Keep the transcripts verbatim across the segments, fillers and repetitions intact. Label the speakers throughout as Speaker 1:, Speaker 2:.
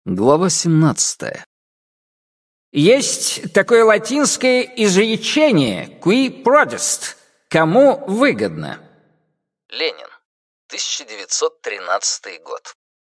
Speaker 1: Глава семнадцатая.
Speaker 2: Есть такое латинское изречение «qui prodest» — «кому выгодно».
Speaker 1: Ленин, тысяча девятьсот тринадцатый год.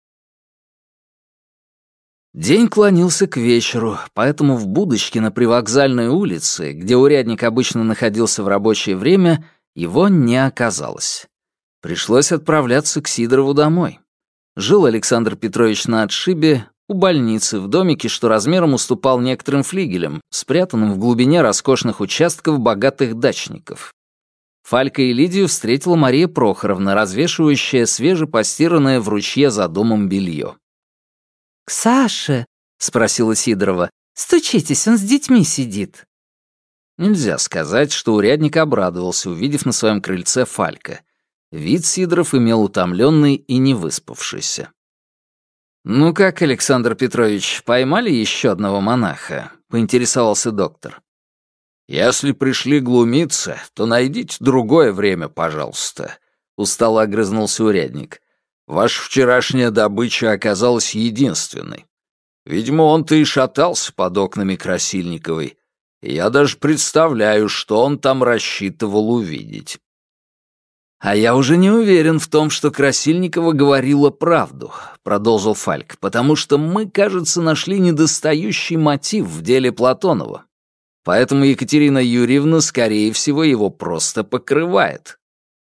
Speaker 1: День клонился к вечеру, поэтому в будочке на привокзальной улице, где урядник обычно находился в рабочее время, его не оказалось. Пришлось отправляться к Сидорову домой. Жил Александр Петрович на отшибе, у больницы, в домике, что размером уступал некоторым флигелям, спрятанным в глубине роскошных участков богатых дачников. Фалька и Лидию встретила Мария Прохоровна, развешивающая свежепостиранное в ручье за домом белье.
Speaker 3: «К Саше?» — спросила Сидорова. «Стучитесь, он с детьми сидит».
Speaker 1: Нельзя сказать, что урядник обрадовался, увидев на своем крыльце Фалька. Вид Сидоров имел утомленный и невыспавшийся. «Ну как, Александр Петрович, поймали еще одного монаха?» — поинтересовался доктор.
Speaker 4: «Если пришли глумиться, то найдите другое время, пожалуйста», — устало огрызнулся урядник. «Ваша вчерашняя добыча оказалась единственной. Видимо, он-то и шатался под окнами Красильниковой. И я даже представляю, что он там рассчитывал увидеть».
Speaker 1: «А я уже не уверен в том, что Красильникова говорила правду», — продолжил Фальк, «потому что мы, кажется, нашли недостающий мотив в деле Платонова. Поэтому Екатерина Юрьевна, скорее всего, его просто покрывает».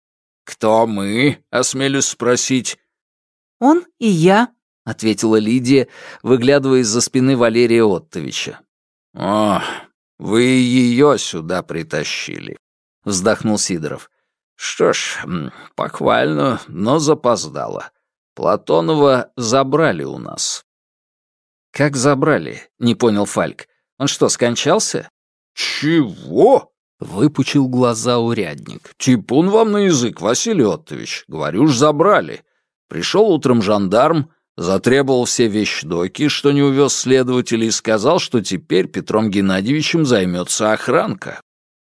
Speaker 4: «Кто мы?» — осмелюсь спросить.
Speaker 3: «Он и я»,
Speaker 1: — ответила Лидия, выглядывая из-за спины Валерия Оттовича.
Speaker 4: «О, вы ее сюда притащили»,
Speaker 1: — вздохнул Сидоров.
Speaker 4: «Что ж, похвально, но запоздало. Платонова забрали у нас».
Speaker 1: «Как забрали?» — не понял Фальк. «Он что, скончался?»
Speaker 4: «Чего?» —
Speaker 1: выпучил глаза урядник.
Speaker 4: «Типун вам на язык, Василий Оттович. Говорю ж, забрали. Пришел утром жандарм, затребовал все вещдоки, что не увез следователь, и сказал, что теперь Петром Геннадьевичем займется охранка».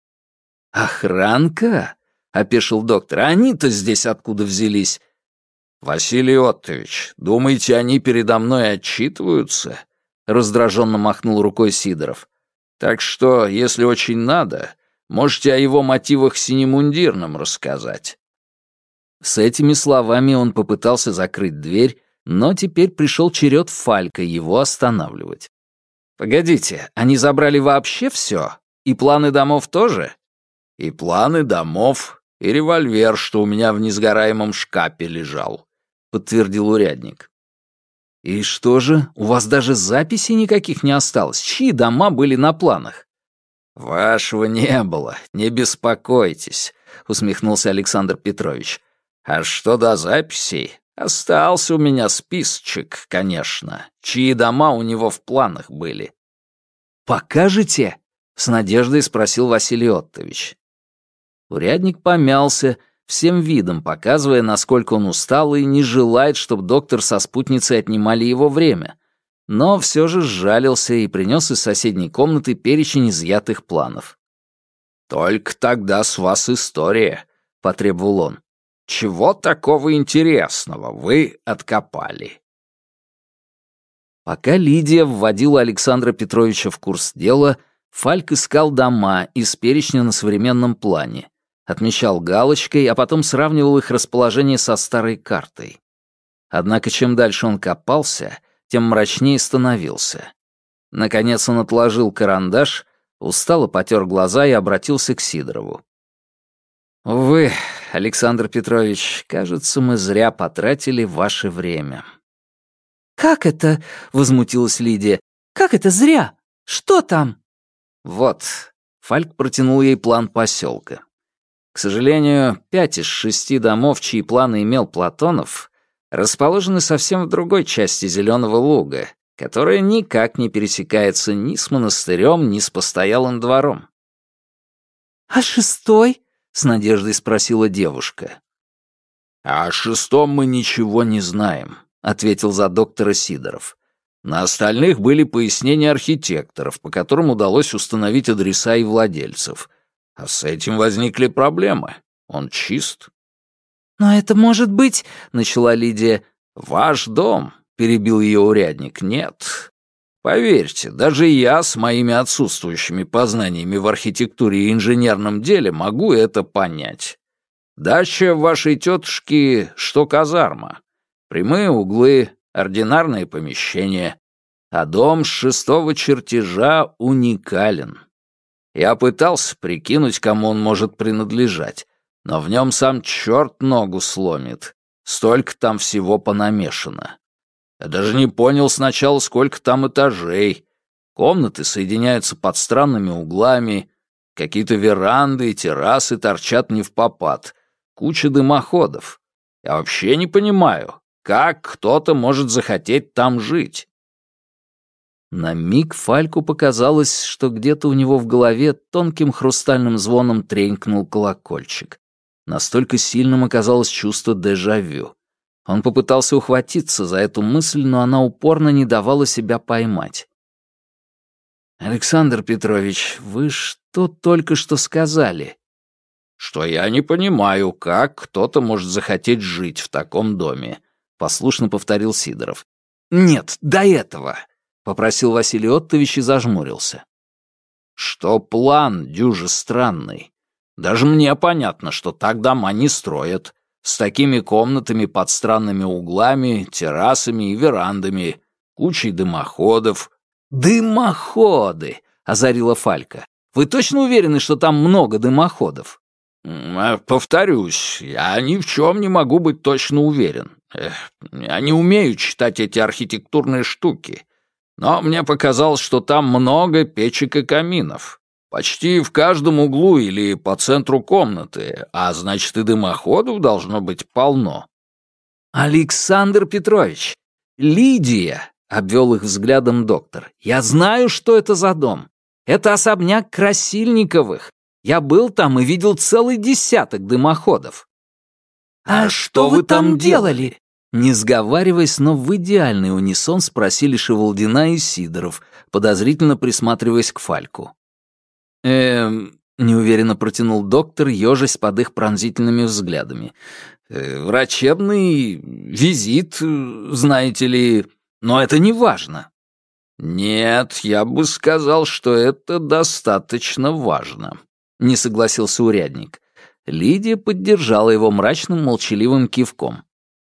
Speaker 1: «Охранка?» — опешил доктор. «А они-то здесь откуда взялись?»
Speaker 4: «Василий Оттович, думаете, они передо мной отчитываются?» — раздраженно махнул рукой Сидоров. «Так что, если очень надо, можете о его мотивах синемундирным рассказать».
Speaker 1: С этими словами он попытался закрыть дверь, но теперь пришел черед Фалька его останавливать. «Погодите, они забрали вообще все? И планы домов тоже?»
Speaker 4: «И планы домов, и револьвер, что у меня в несгораемом шкафе лежал», — подтвердил урядник.
Speaker 1: «И что же, у вас даже записей никаких не осталось? Чьи дома были на планах?»
Speaker 4: «Вашего не было, не беспокойтесь», — усмехнулся Александр Петрович. «А что до записей? Остался у меня списочек, конечно, чьи дома у него в планах были».
Speaker 1: «Покажете?» — с надеждой спросил Василий Оттович. Урядник помялся, всем видом показывая, насколько он устал и не желает, чтобы доктор со спутницей отнимали его время, но все же сжалился и принес из соседней комнаты перечень изъятых планов.
Speaker 4: «Только тогда с вас история», — потребовал он. «Чего такого интересного вы откопали?»
Speaker 1: Пока Лидия вводила Александра Петровича в курс дела, Фальк искал дома из перечня на современном плане, отмечал галочкой, а потом сравнивал их расположение со старой картой. Однако чем дальше он копался, тем мрачнее становился. Наконец он отложил карандаш, устало потер глаза и обратился к Сидорову. «Увы, Александр Петрович, кажется, мы зря потратили ваше время».
Speaker 3: «Как это?» — возмутилась Лидия. «Как это зря? Что там?»
Speaker 1: «Вот», — Фальк протянул ей план поселка. К сожалению, пять из шести домов, чьи планы имел Платонов, расположены совсем в другой части Зеленого луга, которая никак не пересекается ни с монастырем, ни с постоялым двором.
Speaker 3: «А шестой?»
Speaker 1: — с надеждой спросила девушка.
Speaker 4: «А о шестом мы ничего не знаем», — ответил за доктора Сидоров. «На остальных были пояснения архитекторов, по которым удалось установить адреса и владельцев. А с этим возникли проблемы. Он чист».
Speaker 3: «Но это может быть...» — начала Лидия.
Speaker 4: «Ваш дом», перебил ее урядник, — «нет. Поверьте, даже я с моими отсутствующими познаниями в архитектуре и инженерном деле могу это понять. Дача вашей тетушки, что казарма. Прямые углы, ординарные помещения. А дом с шестого чертежа уникален. Я пытался прикинуть, кому он может принадлежать, но в нем сам черт ногу сломит. Столько там всего понамешано. Я даже не понял сначала, сколько там этажей. Комнаты соединяются под странными углами, какие-то веранды и террасы торчат невпопад, куча дымоходов. Я вообще не понимаю, как кто-то может захотеть там жить.
Speaker 1: На миг Фальку показалось, что где-то у него в голове тонким хрустальным звоном тренькнул колокольчик. Настолько сильным оказалось чувство дежавю. Он попытался ухватиться за эту мысль, но она упорно не давала себя поймать. «Александр Петрович, вы что только что сказали?»
Speaker 4: «Что я не понимаю, как кто-то может захотеть жить в таком доме», — послушно повторил Сидоров.
Speaker 1: «Нет, до этого», — попросил Василий Оттович и зажмурился.
Speaker 4: «Что план дюже странный. Даже мне понятно, что так дома не строят. С такими комнатами под странными углами, террасами и верандами, кучей дымоходов».
Speaker 1: «Дымоходы!» — озарила Фалька. «Вы точно уверены, что там много дымоходов?»
Speaker 4: «Повторюсь, я ни в чем не могу быть точно уверен. Я не умею читать эти архитектурные штуки. Но мне показалось, что там много печек и каминов. Почти в каждом углу или по центру комнаты, а значит и дымоходов должно быть полно».
Speaker 1: «Александр Петрович, Лидия!» — обвел их взглядом доктор. «Я знаю, что это за дом. Это особняк Красильниковых. Я был там и видел целый десяток дымоходов».
Speaker 3: «А, а что вы там делали?»
Speaker 1: Не сговариваясь, но в идеальный унисон спросили Шевалдина и Сидоров, подозрительно присматриваясь к Фальку. «Эм...» — неуверенно протянул доктор, ежась под их пронзительными взглядами. «Э, «Врачебный визит, знаете ли, но это не важно».
Speaker 4: «Нет, я бы сказал, что это достаточно важно», — не согласился урядник.
Speaker 1: Лидия поддержала его мрачным молчаливым кивком.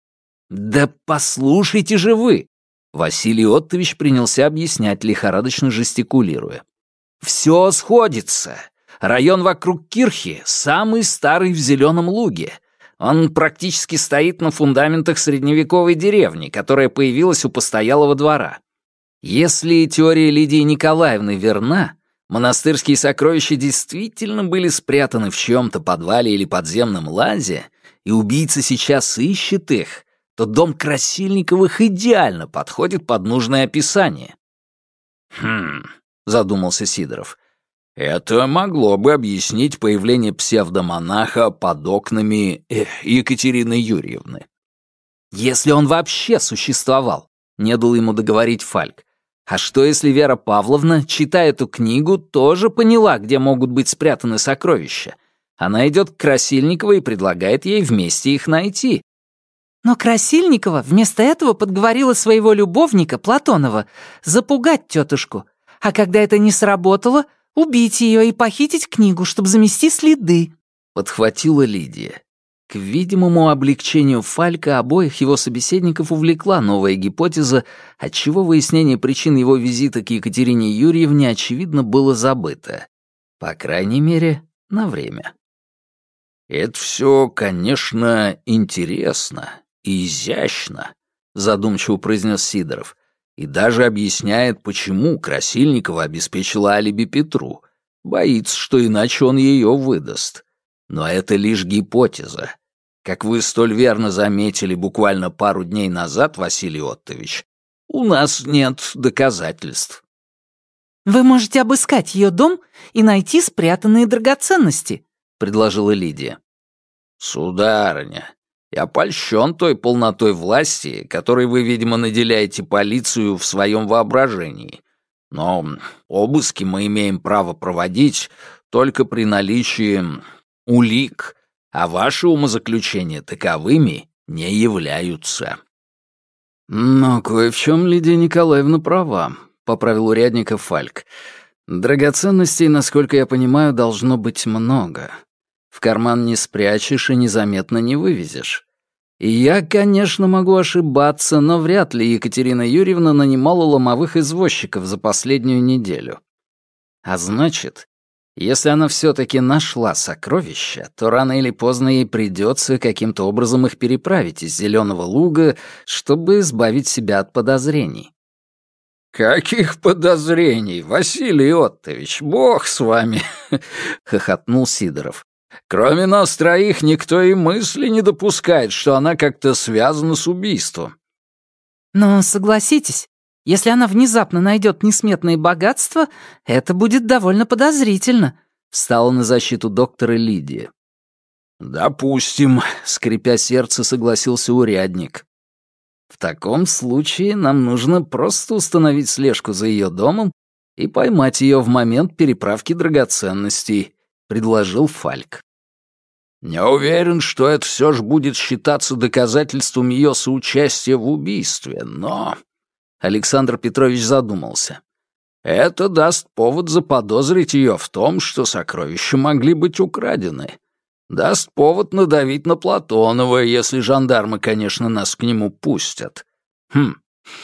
Speaker 1: «Да послушайте же вы!» Василий Оттович принялся объяснять, лихорадочно жестикулируя. «Все сходится. Район вокруг Кирхи самый старый в Зеленом Луге. Он практически стоит на фундаментах средневековой деревни, которая появилась у постоялого двора. Если теория Лидии Николаевны верна, монастырские сокровища действительно были спрятаны в чьем-то подвале или подземном лазе, и убийца сейчас ищет их, то дом Красильниковых идеально подходит под нужное описание».
Speaker 4: «Хм...» — задумался Сидоров. «Это могло бы объяснить появление псевдомонаха под окнами э, Екатерины Юрьевны».
Speaker 1: «Если он вообще существовал», — не дал ему договорить Фальк. «А что, если Вера Павловна, читая эту книгу, тоже поняла, где могут быть спрятаны сокровища? Она идет к Красильниковой и предлагает ей вместе их найти».
Speaker 3: Но Красильникова вместо этого подговорила своего любовника, Платонова, запугать тетушку, а когда это не сработало, убить ее и похитить книгу, чтобы замести следы.
Speaker 1: Подхватила Лидия. К видимому облегчению Фалька обоих его собеседников увлекла новая гипотеза, отчего выяснение причин его визита к Екатерине Юрьевне, очевидно, было забыто. По крайней мере, на время.
Speaker 4: «Это все, конечно, интересно и изящно», — задумчиво произнес Сидоров, «и даже объясняет, почему Красильникова обеспечила алиби Петру. Боится, что иначе он ее выдаст. Но это лишь гипотеза. Как вы столь верно заметили буквально пару дней назад, Василий Оттович, у нас нет доказательств».
Speaker 3: «Вы можете обыскать ее дом и найти спрятанные драгоценности», — предложила Лидия.
Speaker 4: «Сударыня, я польщен той полнотой власти, которой вы, видимо, наделяете полицию в своем воображении. Но обыски мы имеем право проводить только при наличии улик, а ваши умозаключения таковыми не являются».
Speaker 1: Но кое в чем Лидия Николаевна права, — поправил урядника Фальк. Драгоценностей, насколько я понимаю, должно быть много. В карман не спрячешь и незаметно не вывезешь. И я, конечно, могу ошибаться, но вряд ли Екатерина Юрьевна нанимала ломовых извозчиков за последнюю неделю. А значит, если она все-таки нашла сокровища, то рано или поздно ей придется каким-то образом их переправить из Зеленого луга, чтобы избавить себя от подозрений.
Speaker 4: «Каких подозрений, Василий Оттович, бог с вами!» — хохотнул Сидоров. «Кроме нас троих никто и мысли не допускает, что она как-то связана с убийством».
Speaker 3: Но согласитесь, если она внезапно найдет несметные богатства, это будет довольно подозрительно», — встала на защиту доктора Лидия.
Speaker 1: «Допустим», — скрипя сердце, согласился урядник. «В таком случае нам нужно просто установить слежку за ее домом и поймать ее в момент переправки драгоценностей», — предложил Фальк.
Speaker 4: «Не уверен, что это все же будет считаться доказательством ее соучастия в убийстве, но...»
Speaker 1: Александр Петрович задумался.
Speaker 4: «Это даст повод заподозрить ее в том, что сокровища могли быть украдены. Даст повод надавить на Платонова, если жандармы, конечно, нас к нему пустят. Хм,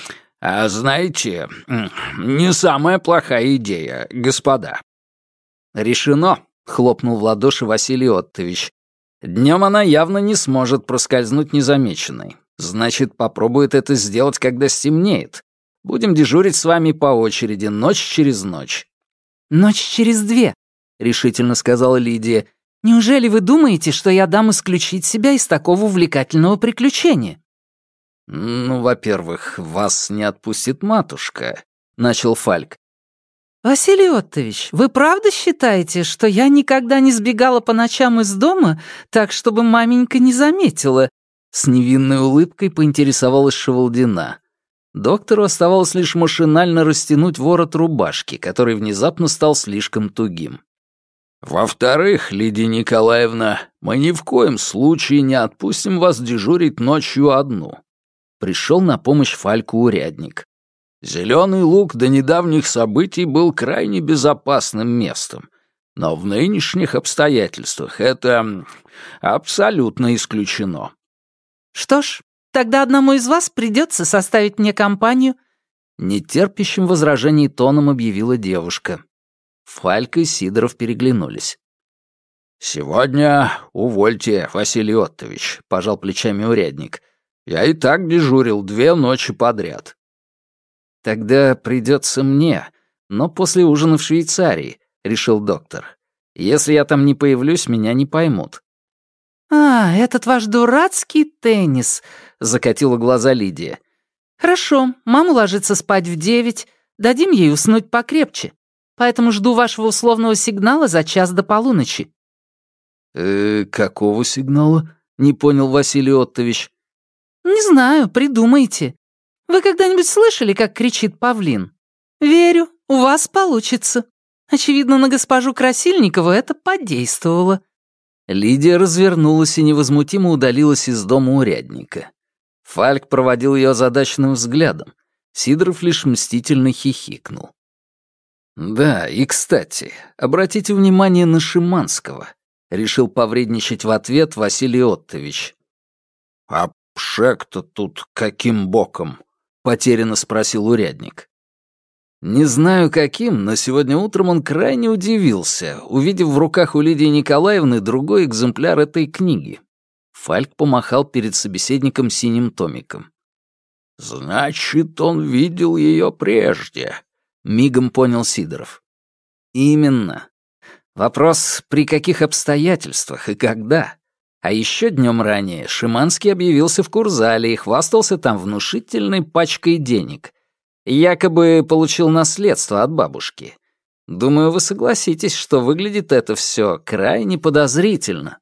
Speaker 4: а знаете, не самая плохая идея, господа».
Speaker 1: «Решено», — хлопнул в ладоши Василий Оттович. «Днем она явно не сможет проскользнуть незамеченной. Значит, попробует это сделать, когда стемнеет. Будем дежурить с вами по очереди, ночь через ночь».
Speaker 3: «Ночь через две», — решительно сказала Лидия. «Неужели вы думаете, что я дам исключить себя из такого увлекательного приключения?»
Speaker 1: «Ну, во-первых, вас не отпустит матушка», — начал Фальк.
Speaker 3: «Василий Оттович, вы правда считаете, что я никогда не сбегала по ночам из дома, так, чтобы маменька не заметила?»
Speaker 1: С невинной улыбкой поинтересовалась Шевалдина. Доктору оставалось лишь машинально растянуть ворот рубашки, который внезапно стал слишком тугим.
Speaker 4: «Во-вторых, Лидия Николаевна, мы ни в коем случае не отпустим вас дежурить ночью одну».
Speaker 1: Пришел на помощь Фальку урядник.
Speaker 4: «Зеленый луг до недавних событий был крайне безопасным местом, но в нынешних обстоятельствах это абсолютно исключено».
Speaker 3: «Что ж, тогда одному из вас придется составить мне компанию»,
Speaker 1: — нетерпящим возражений тоном объявила девушка. Фальк и Сидоров переглянулись.
Speaker 4: «Сегодня увольте, Василий Оттович», — пожал плечами урядник. «Я и так дежурил две ночи подряд».
Speaker 1: «Тогда придется мне, но после ужина в Швейцарии», — решил доктор. «Если я там не появлюсь, меня не поймут».
Speaker 3: «А, этот ваш дурацкий теннис», —
Speaker 1: закатила глаза Лидия.
Speaker 3: «Хорошо, мама ложится спать в девять, дадим ей уснуть покрепче, поэтому жду вашего условного сигнала за час до полуночи».
Speaker 1: «Э, какого сигнала?» — не понял Василий Оттович.
Speaker 3: «Не знаю, придумайте. Вы когда-нибудь слышали, как кричит павлин? Верю, у вас получится. Очевидно, на госпожу Красильникову это подействовало».
Speaker 1: Лидия развернулась и невозмутимо удалилась из дома урядника. Фальк проводил ее озадаченным взглядом. Сидоров лишь мстительно хихикнул. «Да, и, кстати, обратите внимание на Шиманского», — решил повредничать в ответ Василий Оттович.
Speaker 4: «А Пшек-то тут каким боком?»
Speaker 1: — потерянно спросил урядник. Не знаю каким, но сегодня утром он крайне удивился, увидев в руках у Лидии Николаевны другой экземпляр этой книги. Фальк помахал перед собеседником синим томиком.
Speaker 4: «Значит, он видел ее прежде», — мигом понял Сидоров.
Speaker 1: «Именно. Вопрос, при каких обстоятельствах и когда. А еще днем ранее Шиманский объявился в Курзале и хвастался там внушительной пачкой денег. Якобы получил наследство от бабушки. Думаю, вы согласитесь, что выглядит это все крайне подозрительно».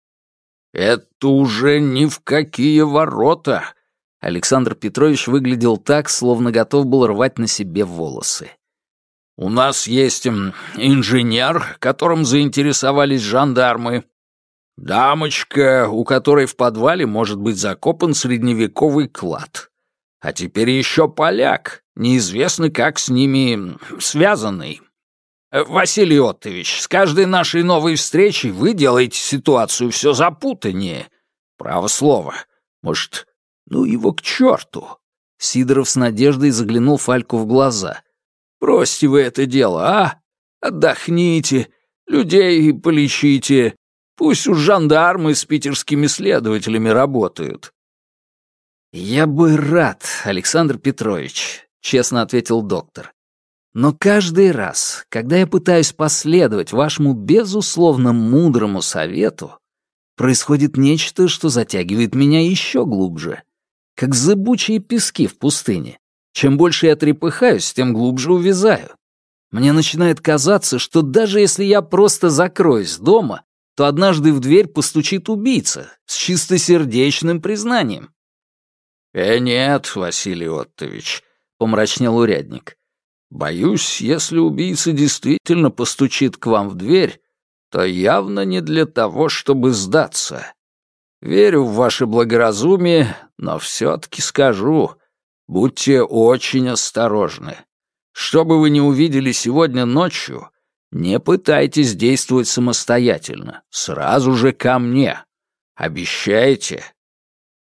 Speaker 4: «Это уже ни в какие ворота!»
Speaker 1: Александр Петрович выглядел так, словно готов был рвать на себе волосы.
Speaker 4: «У нас есть инженер, которым заинтересовались жандармы. Дамочка, у которой в подвале может быть закопан средневековый клад. А теперь еще поляк, неизвестно как с ними связанный. Василий Оттович, с каждой нашей новой встречей вы делаете ситуацию все запутаннее. Право слово. Может, ну его к черту?»
Speaker 1: Сидоров с надеждой заглянул Фальку в глаза.
Speaker 4: «Бросьте вы это дело, а? Отдохните, людей полечите. Пусть уж жандармы с питерскими следователями работают».
Speaker 1: «Я бы рад, Александр Петрович», — честно ответил доктор. «Но каждый раз, когда я пытаюсь последовать вашему безусловно мудрому совету, происходит нечто, что затягивает меня еще глубже, как зыбучие пески в пустыне. Чем больше я трепыхаюсь, тем глубже увязаю. Мне начинает казаться, что даже если я просто закроюсь дома, то однажды в дверь постучит убийца с чистосердечным признанием».
Speaker 4: «Э, нет, Василий Оттович», — помрачнел урядник. «Боюсь, если убийца действительно постучит к вам в дверь, то явно не для того, чтобы сдаться. Верю в ваше благоразумие, но все-таки скажу, будьте очень осторожны. Что бы вы ни увидели сегодня ночью, не пытайтесь действовать самостоятельно, сразу же ко мне. Обещаете?»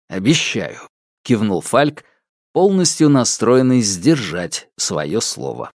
Speaker 1: «Обещаю», — кивнул Фальк, полностью настроенный сдержать свое слово.